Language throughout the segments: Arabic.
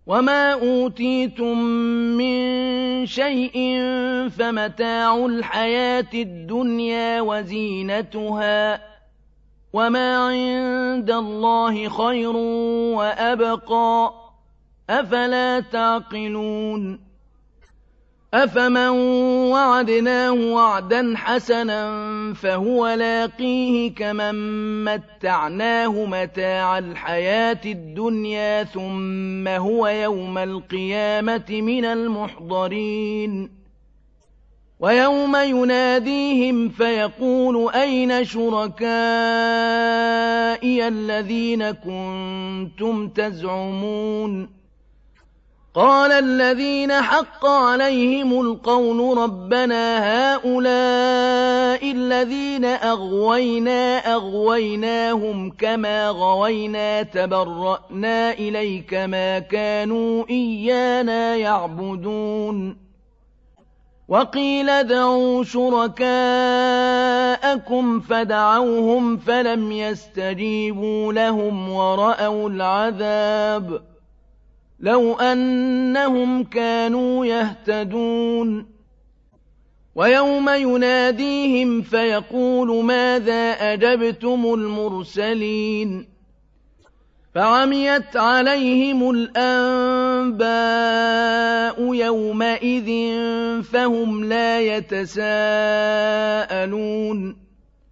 وما أوتيتم من شيء فمتاع الحياة الدنيا وزينتها وما عند الله خير وأبقى أفلا تعقلون أفمن وعدناه وعدا حسنا فهو لاقيه كمن متعناه متاع الحياة الدنيا ثم هو يوم القيامة من المحضرين ويوم يناديهم فيقول أين شركائي الذين كنتم تزعمون قال الذين حق عليهم القول ربنا هؤلاء الذين أغويناهم كما غوينا تبرأنا إليك ما كانوا إيانا يعبدون وقيل ادعوا شركاءكم فدعوهم فلم يستجيبوا لهم ورأوا العذاب لو أنهم كانوا يهتدون ويوم يناديهم فيقول ماذا أجبتم المرسلين فعميت عليهم الأنباء يومئذ فهم لا يتساءلون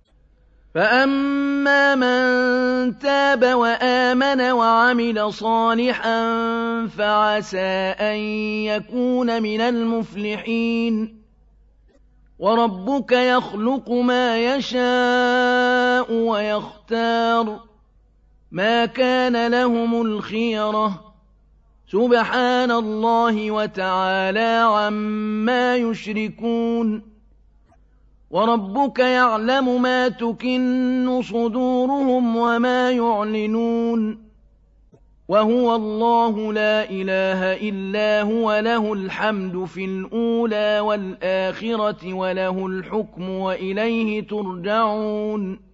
فأما من تاب وآمن وعمل صالحا فعسى أن يكون من المفلحين وربك يخلق ما يشاء ويختار ما كان لهم الخيرة سبحان الله وتعالى عما يشركون وربك يعلم ما تكن صدورهم وما يعلنون وهو الله لا إله إلا هو له الحمد في الأولى والآخرة وله الحكم وإليه ترجعون